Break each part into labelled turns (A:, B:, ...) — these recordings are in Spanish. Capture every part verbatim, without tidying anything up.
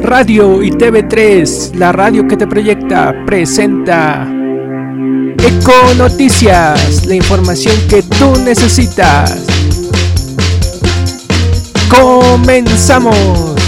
A: Radio y T V tres, la radio que te proyecta, presenta Eco Noticias, la información que tú necesitas. ¡Comenzamos!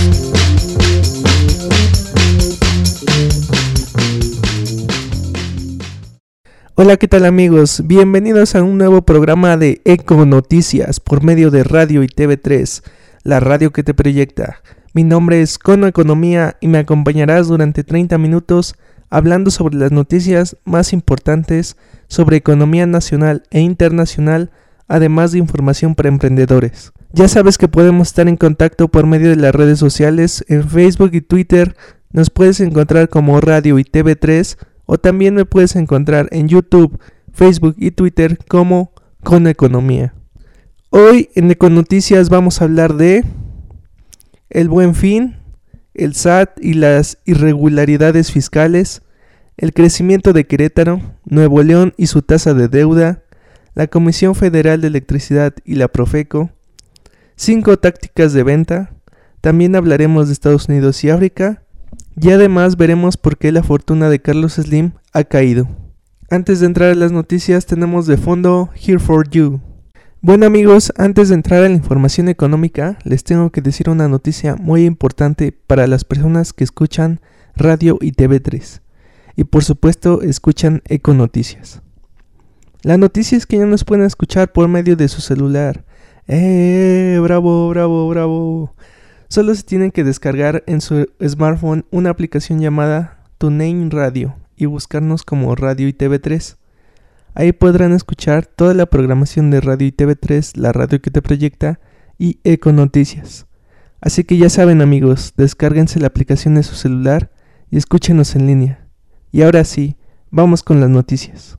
A: Hola, ¿qué tal amigos? Bienvenidos a un nuevo programa de Eco Noticias por medio de Radio y T V tres, la radio que te proyecta. Mi nombre es Cono Economía y me acompañarás durante treinta minutos hablando sobre las noticias más importantes sobre economía nacional e internacional, además de información para emprendedores. Ya sabes que podemos estar en contacto por medio de las redes sociales. En Facebook y Twitter nos puedes encontrar como Radio y T V tres, o también me puedes encontrar en YouTube, Facebook y Twitter como Cono Economía. Hoy en Econoticias vamos a hablar de el Buen Fin, el S A T y las irregularidades fiscales, el crecimiento de Querétaro, Nuevo León y su tasa de deuda, la Comisión Federal de Electricidad y la Profeco, cinco tácticas de venta, también hablaremos de Estados Unidos y África, y además veremos por qué la fortuna de Carlos Slim ha caído. Antes de entrar a las noticias tenemos de fondo Here for You. Bueno amigos, antes de entrar a la información económica, les tengo que decir una noticia muy importante para las personas que escuchan Radio y T V tres. Y por supuesto escuchan Eco Noticias. La noticia es que ya nos pueden escuchar por medio de su celular. ¡Eh! ¡Bravo, bravo, bravo! Solo se tienen que descargar en su smartphone una aplicación llamada TuneIn Radio y buscarnos como Radio y T V tres. Ahí podrán escuchar toda la programación de Radio y T V tres, la radio que te proyecta, y Eco Noticias. Así que ya saben amigos, descárguense la aplicación de su celular y escúchenos en línea. Y ahora sí, vamos con las noticias.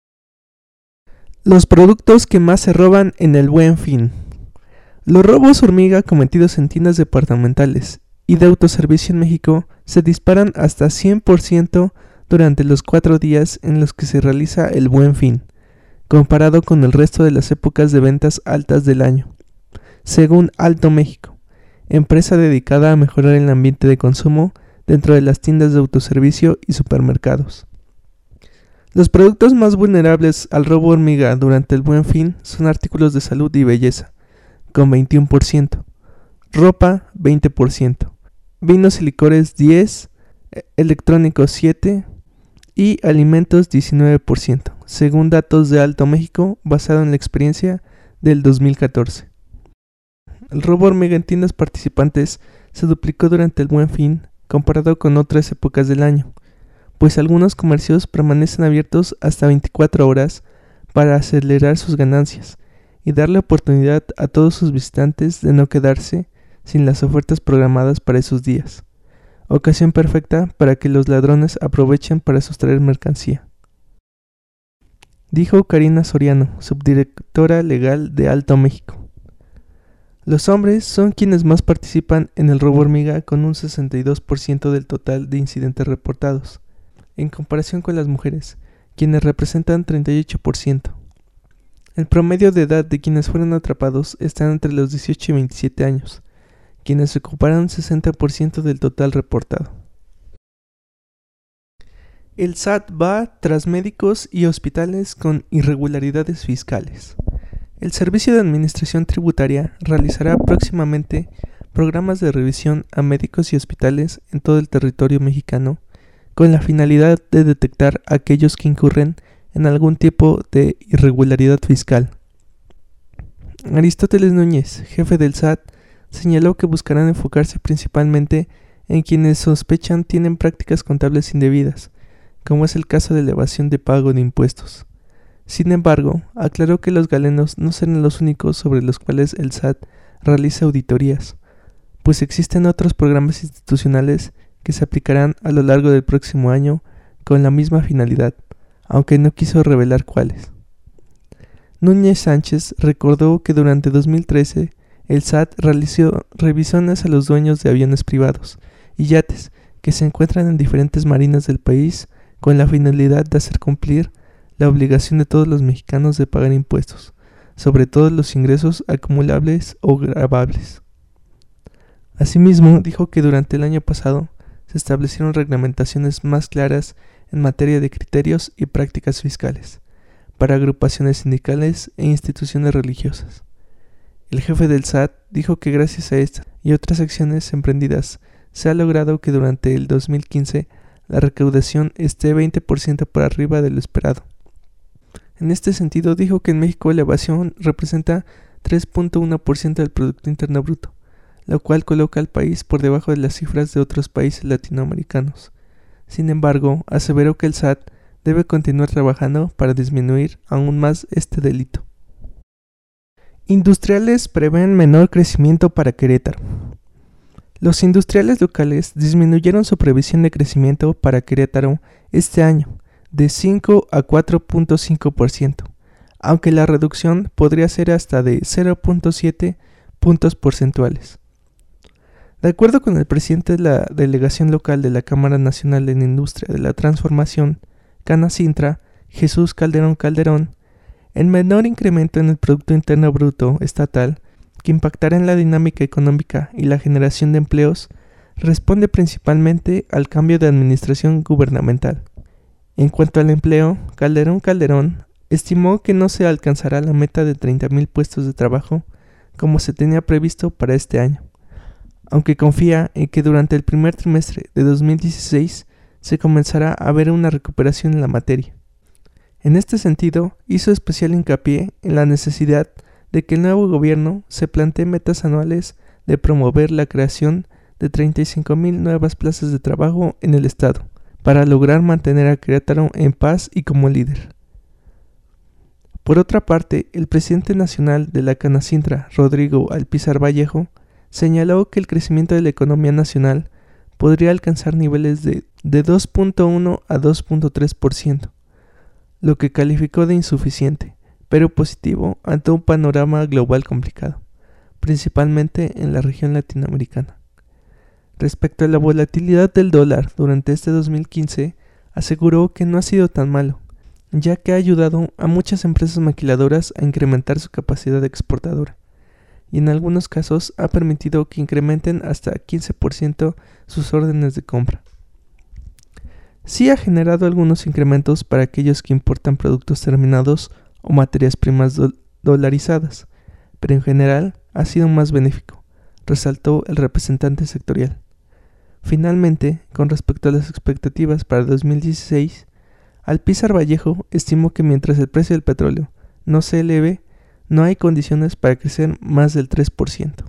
A: Los productos que más se roban en el Buen Fin. Los robos hormiga cometidos en tiendas departamentales y de autoservicio en México se disparan hasta cien por ciento durante los cuatro días en los que se realiza el Buen Fin, comparado con el resto de las épocas de ventas altas del año, según Alto México, empresa dedicada a mejorar el ambiente de consumo dentro de las tiendas de autoservicio y supermercados. Los productos más vulnerables al robo hormiga durante el Buen Fin son artículos de salud y belleza, con veintiuno por ciento, ropa veinte por ciento, vinos y licores diez por ciento, electrónicos siete por ciento, y alimentos diecinueve por ciento, según datos de Alto México basado en la experiencia del dos mil catorce. El robo hormiga en tiendas participantes se duplicó durante el Buen Fin comparado con otras épocas del año, pues algunos comercios permanecen abiertos hasta veinticuatro horas para acelerar sus ganancias y darle oportunidad a todos sus visitantes de no quedarse sin las ofertas programadas para esos días. Ocasión perfecta para que los ladrones aprovechen para sustraer mercancía. Dijo Karina Soriano, subdirectora legal de Alto México. Los hombres son quienes más participan en el robo hormiga con un sesenta y dos por ciento del total de incidentes reportados, en comparación con las mujeres, quienes representan treinta y ocho por ciento. El promedio de edad de quienes fueron atrapados está entre los dieciocho y veintisiete años, quienes ocuparon sesenta por ciento del total reportado. El S A T va tras médicos y hospitales con irregularidades fiscales. El Servicio de Administración Tributaria realizará próximamente programas de revisión a médicos y hospitales en todo el territorio mexicano con la finalidad de detectar a aquellos que incurren en algún tipo de irregularidad fiscal. Aristóteles Núñez, jefe del S A T, señaló que buscarán enfocarse principalmente en quienes sospechan tienen prácticas contables indebidas, como es el caso de la evasión de pago de impuestos. Sin embargo, aclaró que los galenos no serán los únicos sobre los cuales el S A T realiza auditorías, pues existen otros programas institucionales que se aplicarán a lo largo del próximo año con la misma finalidad, aunque no quiso revelar cuáles. Núñez Sánchez recordó que durante dos mil trece el S A T realizó revisiones a los dueños de aviones privados y yates que se encuentran en diferentes marinas del país con la finalidad de hacer cumplir la obligación de todos los mexicanos de pagar impuestos, sobre todo los ingresos acumulables o gravables. Asimismo, dijo que durante el año pasado se establecieron reglamentaciones más claras en materia de criterios y prácticas fiscales para agrupaciones sindicales e instituciones religiosas. El jefe del S A T dijo que gracias a estas y otras acciones emprendidas se ha logrado que durante el dos mil quince la recaudación esté veinte por ciento por arriba de lo esperado. En este sentido, dijo que en México la evasión representa tres punto uno por ciento del Producto Interno Bruto, lo cual coloca al país por debajo de las cifras de otros países latinoamericanos. Sin embargo, aseveró que el S A T debe continuar trabajando para disminuir aún más este delito. Industriales prevén menor crecimiento para Querétaro. Los industriales locales disminuyeron su previsión de crecimiento para Querétaro este año de cinco a cuatro punto cinco por ciento, aunque la reducción podría ser hasta de cero punto siete puntos porcentuales. De acuerdo con el presidente de la delegación local de la Cámara Nacional de la Industria de la Transformación, Canacintra, Jesús Calderón Calderón, el menor incremento en el Producto Interno Bruto estatal, que impactará en la dinámica económica y la generación de empleos, responde principalmente al cambio de administración gubernamental. En cuanto al empleo, Calderón Calderón estimó que no se alcanzará la meta de treinta mil puestos de trabajo como se tenía previsto para este año, aunque confía en que durante el primer trimestre de dos mil dieciséis se comenzará a ver una recuperación en la materia. En este sentido, hizo especial hincapié en la necesidad de que el nuevo gobierno se plantee metas anuales de promover la creación de treinta y cinco mil nuevas plazas de trabajo en el estado, para lograr mantener a Querétaro en paz y como líder. Por otra parte, el presidente nacional de la Canacintra, Rodrigo Alpizar Vallejo, señaló que el crecimiento de la economía nacional podría alcanzar niveles de, de dos punto uno a dos punto tres por ciento, lo que calificó de insuficiente, pero positivo ante un panorama global complicado, principalmente en la región latinoamericana. Respecto a la volatilidad del dólar durante este dos mil quince, aseguró que no ha sido tan malo, ya que ha ayudado a muchas empresas maquiladoras a incrementar su capacidad exportadora, y en algunos casos ha permitido que incrementen hasta quince por ciento sus órdenes de compra. Sí ha generado algunos incrementos para aquellos que importan productos terminados o materias primas do- dolarizadas, pero en general ha sido más benéfico, resaltó el representante sectorial. Finalmente, con respecto a las expectativas para dos mil dieciséis, Alpizar Vallejo estimó que mientras el precio del petróleo no se eleve, no hay condiciones para crecer más del tres por ciento.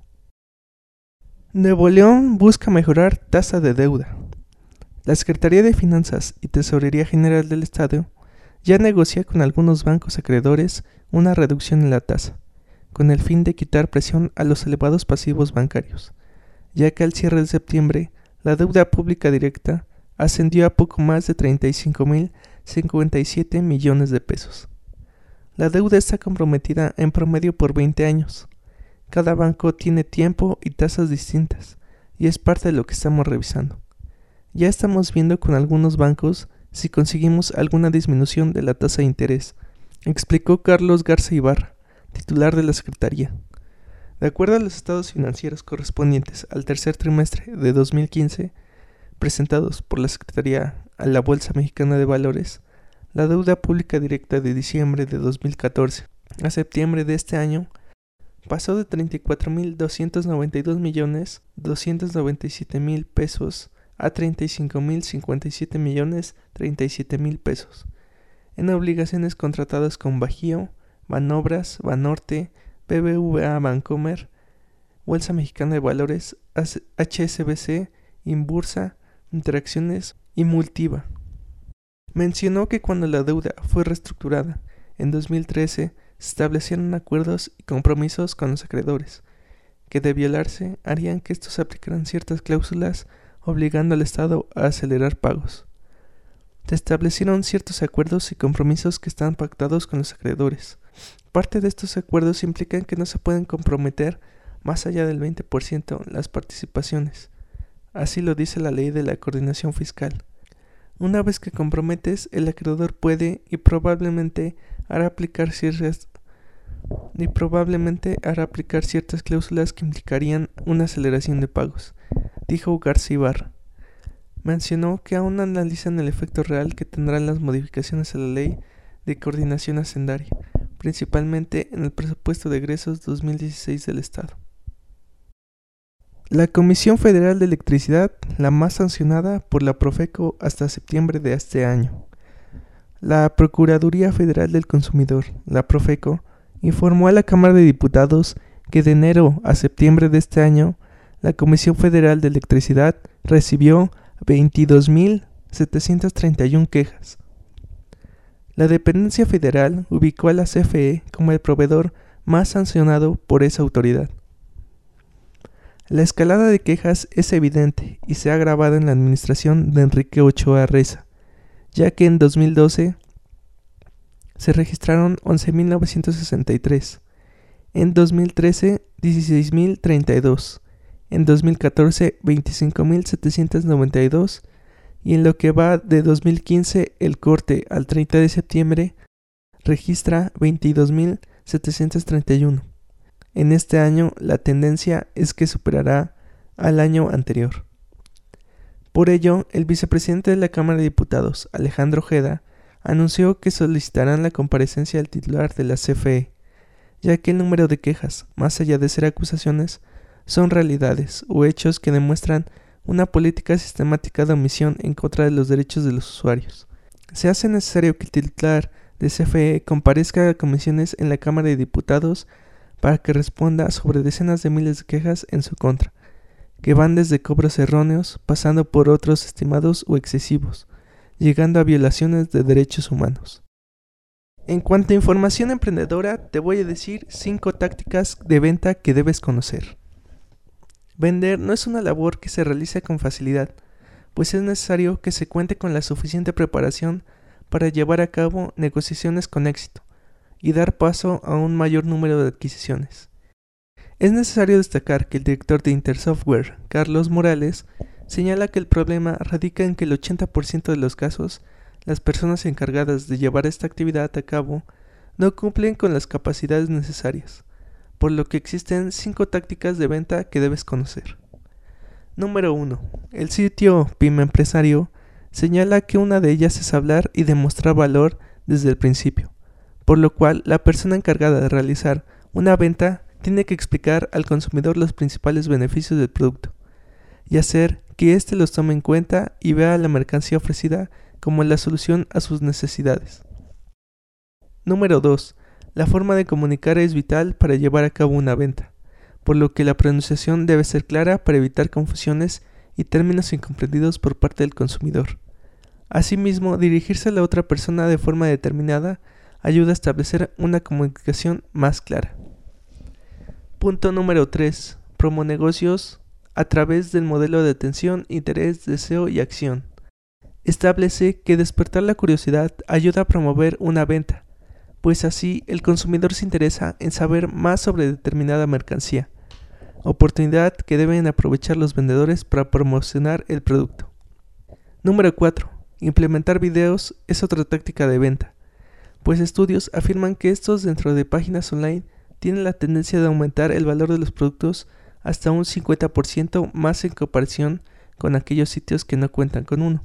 A: Nuevo León busca mejorar tasa de deuda. La Secretaría de Finanzas y Tesorería General del Estado ya negocia con algunos bancos acreedores una reducción en la tasa, con el fin de quitar presión a los elevados pasivos bancarios, ya que al cierre de septiembre la deuda pública directa ascendió a poco más de treinta y cinco mil cincuenta y siete millones de pesos. La deuda está comprometida en promedio por veinte años. Cada banco tiene tiempo y tasas distintas, y es parte de lo que estamos revisando. Ya estamos viendo con algunos bancos si conseguimos alguna disminución de la tasa de interés, explicó Carlos Garza Ibarra, titular de la Secretaría. De acuerdo a los estados financieros correspondientes al tercer trimestre de dos mil quince, presentados por la Secretaría a la Bolsa Mexicana de Valores, la deuda pública directa de diciembre de dos mil catorce a septiembre de este año pasó de treinta y cuatro mil doscientos noventa y dos millones doscientos noventa y siete mil pesos a treinta y cinco mil cincuenta y siete millones treinta y siete mil pesos en obligaciones contratadas con Bajío, Banobras, Banorte, B B V A Bancomer, Bolsa Mexicana de Valores, H S B C, Inbursa, Interacciones y Multiva. Mencionó que cuando la deuda fue reestructurada en dos mil trece se establecieron acuerdos y compromisos con los acreedores, que de violarse harían que estos aplicaran ciertas cláusulas obligando al Estado a acelerar pagos. Se establecieron ciertos acuerdos y compromisos que están pactados con los acreedores. Parte de estos acuerdos implican que no se pueden comprometer más allá del veinte por ciento las participaciones. Así lo dice la ley de la coordinación fiscal. Una vez que comprometes, el acreedor puede y probablemente hará aplicar ciertas y probablemente hará aplicar ciertas cláusulas que implicarían una aceleración de pagos, dijo García Ibarra. Mencionó que aún analizan el efecto real que tendrán las modificaciones a la ley de coordinación hacendaria, principalmente en el presupuesto de egresos dos mil dieciséis del Estado. La Comisión Federal de Electricidad, la más sancionada por la Profeco hasta septiembre de este año. La Procuraduría Federal del Consumidor, la Profeco, informó a la Cámara de Diputados que de enero a septiembre de este año, la Comisión Federal de Electricidad recibió veintidós mil setecientas treinta y una quejas. La dependencia federal ubicó a la C F E como el proveedor más sancionado por esa autoridad. La escalada de quejas es evidente y se ha agravado en la administración de Enrique Ochoa Reza, ya que en dos mil doce se registraron once mil novecientos sesenta y tres, en dos mil trece dieciséis mil treinta y dos, en dos mil catorce veinticinco mil setecientos noventa y dos y en lo que va de dos mil quince el corte al treinta de septiembre registra veintidós mil setecientos treinta y uno. En este año la tendencia es que superará al año anterior. Por ello, el vicepresidente de la Cámara de Diputados, Alejandro Ojeda, anunció que solicitarán la comparecencia del titular de la C F E, ya que el número de quejas, más allá de ser acusaciones, son realidades o hechos que demuestran una política sistemática de omisión en contra de los derechos de los usuarios. Se hace necesario que el titular de C F E comparezca a comisiones en la Cámara de Diputados para que responda sobre decenas de miles de quejas en su contra, que van desde cobros erróneos, pasando por otros estimados o excesivos, llegando a violaciones de derechos humanos. En cuanto a información emprendedora, te voy a decir cinco tácticas de venta que debes conocer. Vender no es una labor que se realice con facilidad, pues es necesario que se cuente con la suficiente preparación para llevar a cabo negociaciones con éxito y dar paso a un mayor número de adquisiciones. Es necesario destacar que el director de Intersoftware, Carlos Morales, señala que el problema radica en que el ochenta por ciento de los casos, las personas encargadas de llevar esta actividad a cabo no cumplen con las capacidades necesarias, por lo que existen cinco tácticas de venta que debes conocer. Número uno. El sitio Pyme Empresario señala que una de ellas es hablar y demostrar valor desde el principio, por lo cual la persona encargada de realizar una venta tiene que explicar al consumidor los principales beneficios del producto y hacer que éste los tome en cuenta y vea la mercancía ofrecida como la solución a sus necesidades. Número dos. La forma de comunicar es vital para llevar a cabo una venta, por lo que la pronunciación debe ser clara para evitar confusiones y términos incomprendidos por parte del consumidor. Asimismo, dirigirse a la otra persona de forma determinada ayuda a establecer una comunicación más clara. Punto número tres. Promonegocios a través del modelo de atención, interés, deseo y acción. Establece que despertar la curiosidad ayuda a promover una venta, pues así el consumidor se interesa en saber más sobre determinada mercancía, oportunidad que deben aprovechar los vendedores para promocionar el producto. Número cuatro. Implementar videos es otra táctica de venta, pues estudios afirman que estos dentro de páginas online tienen la tendencia de aumentar el valor de los productos hasta un cincuenta por ciento más en comparación con aquellos sitios que no cuentan con uno.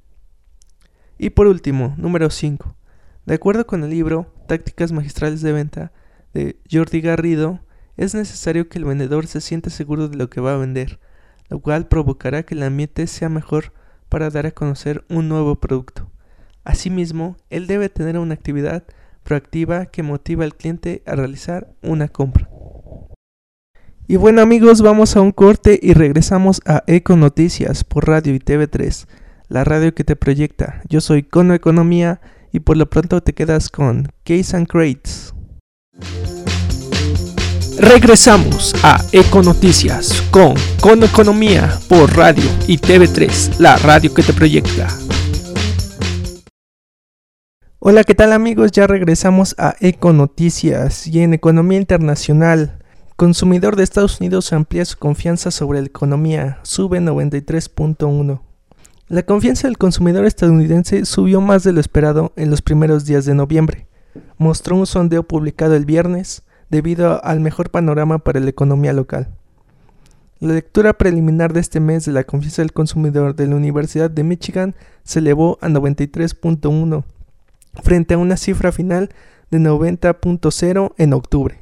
A: Y por último, número cinco. De acuerdo con el libro Tácticas Magistrales de Venta de Jordi Garrido, es necesario que el vendedor se sienta seguro de lo que va a vender, lo cual provocará que el ambiente sea mejor para dar a conocer un nuevo producto. Asimismo, él debe tener una actividad proactiva que motiva al cliente a realizar una compra. Y bueno amigos, vamos a un corte y regresamos a Eco Noticias por Radio y T V tres, la radio que te proyecta. Yo soy Cono Economía y por lo pronto te quedas con Case and Crates. Regresamos a Eco Noticias con Cono Economía por Radio y T V tres, la radio que te proyecta. Hola, ¿qué tal amigos? Ya regresamos a Eco Noticias y en economía internacional. Consumidor de Estados Unidos amplía su confianza sobre la economía, sube noventa y tres punto uno. La confianza del consumidor estadounidense subió más de lo esperado en los primeros días de noviembre, mostró un sondeo publicado el viernes debido al mejor panorama para la economía local. La lectura preliminar de este mes de la confianza del consumidor de la Universidad de Michigan se elevó a noventa y tres punto uno, frente a una cifra final de noventa punto cero en octubre.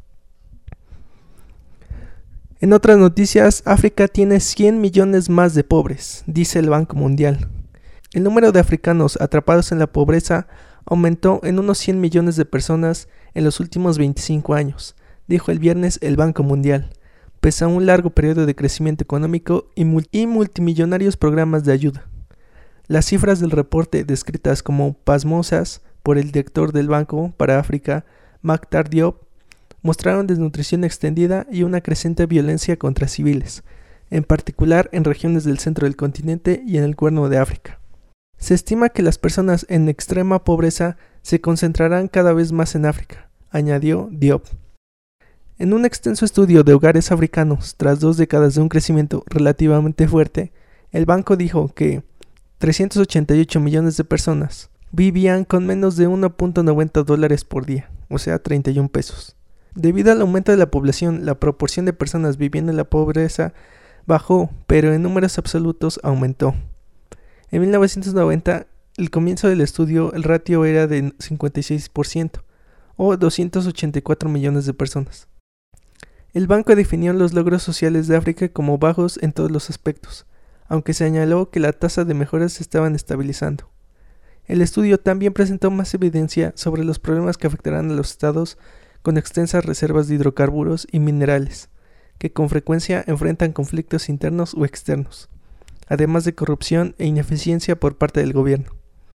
A: En otras noticias, África tiene cien millones más de pobres, dice el Banco Mundial. El número de africanos atrapados en la pobreza aumentó en unos cien millones de personas en los últimos veinticinco años, dijo el viernes el Banco Mundial, pese a un largo periodo de crecimiento económico y, mul- y multimillonarios programas de ayuda. Las cifras del reporte, descritas como pasmosas por el director del Banco para África, Mactar Diop, mostraron desnutrición extendida y una creciente violencia contra civiles, en particular en regiones del centro del continente y en el Cuerno de África. Se estima que las personas en extrema pobreza se concentrarán cada vez más en África, añadió Diop. En un extenso estudio de hogares africanos, tras dos décadas de un crecimiento relativamente fuerte, el banco dijo que trescientos ochenta y ocho millones de personas vivían con menos de uno punto noventa dólares por día, o sea, treinta y un pesos. Debido al aumento de la población, la proporción de personas viviendo en la pobreza bajó, pero en números absolutos aumentó. En mil novecientos noventa, el comienzo del estudio, el ratio era de cincuenta y seis por ciento, o doscientos ochenta y cuatro millones de personas. El banco definió los logros sociales de África como bajos en todos los aspectos, aunque señaló que la tasa de mejoras se estaban estabilizando. El estudio también presentó más evidencia sobre los problemas que afectarán a los estados con extensas reservas de hidrocarburos y minerales, que con frecuencia enfrentan conflictos internos o externos, además de corrupción e ineficiencia por parte del gobierno.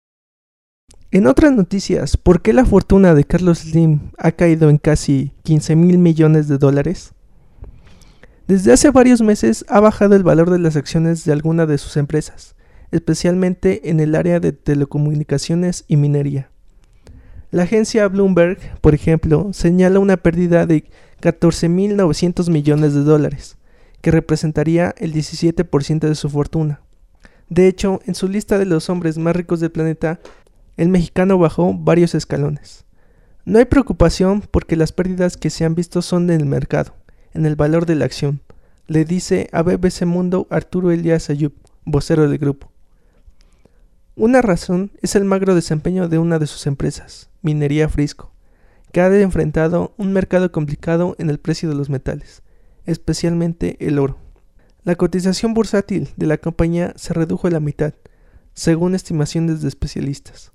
A: En otras noticias, ¿por qué la fortuna de Carlos Slim ha caído en casi quince mil millones de dólares? Desde hace varios meses ha bajado el valor de las acciones de algunas de sus empresas, especialmente en el área de telecomunicaciones y minería. La agencia Bloomberg, por ejemplo, señala una pérdida de catorce mil novecientos millones de dólares, que representaría el diecisiete por ciento de su fortuna. De hecho, en su lista de los hombres más ricos del planeta, el mexicano bajó varios escalones. No hay preocupación porque las pérdidas que se han visto son en el mercado, en el valor de la acción, le dice a B B C Mundo Arturo Elías Ayub, vocero del grupo. Una razón es el magro desempeño de una de sus empresas, Minería Frisco, que ha enfrentado un mercado complicado en el precio de los metales, especialmente el oro. La cotización bursátil de la compañía se redujo a la mitad, según estimaciones de especialistas.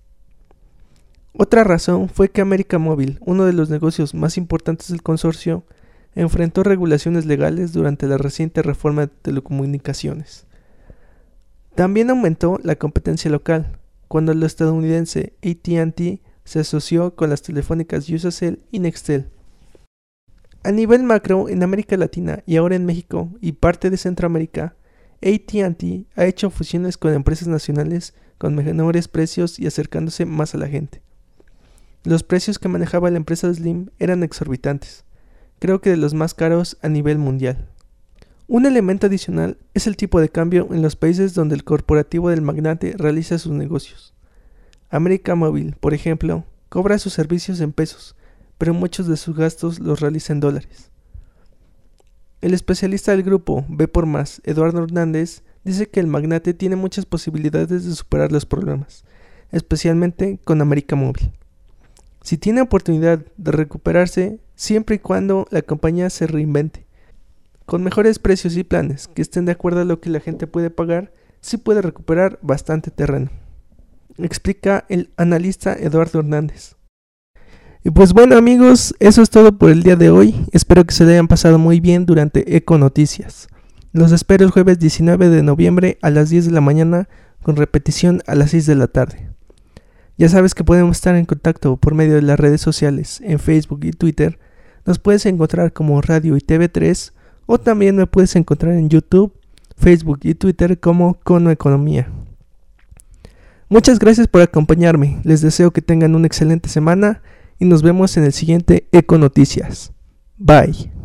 A: Otra razón fue que América Móvil, uno de los negocios más importantes del consorcio, enfrentó regulaciones legales durante la reciente reforma de telecomunicaciones. También aumentó la competencia local, cuando el estadounidense A T and T se asoció con las telefónicas Usacell y Nextel. A nivel macro, en América Latina y ahora en México y parte de Centroamérica, A T and T ha hecho fusiones con empresas nacionales con menores precios y acercándose más a la gente. Los precios que manejaba la empresa Slim eran exorbitantes, creo que de los más caros a nivel mundial. Un elemento adicional es el tipo de cambio en los países donde el corporativo del magnate realiza sus negocios. América Móvil, por ejemplo, cobra sus servicios en pesos, pero muchos de sus gastos los realiza en dólares. El especialista del grupo B por Más, Eduardo Hernández, dice que el magnate tiene muchas posibilidades de superar los problemas, especialmente con América Móvil. Si tiene oportunidad de recuperarse, siempre y cuando la compañía se reinvente, con mejores precios y planes que estén de acuerdo a lo que la gente puede pagar, sí puede recuperar bastante terreno, explica el analista Eduardo Hernández. Y pues bueno amigos, eso es todo por el día de hoy. Espero que se le hayan pasado muy bien durante Eco Noticias. Los espero el jueves diecinueve de noviembre a las diez de la mañana con repetición a las seis de la tarde. Ya sabes que podemos estar en contacto por medio de las redes sociales, en Facebook y Twitter. Nos puedes encontrar como Radio y T V tres o también me puedes encontrar en YouTube, Facebook y Twitter como Cono Economía. Muchas gracias por acompañarme. Les deseo que tengan una excelente semana y nos vemos en el siguiente Eco Noticias. Bye.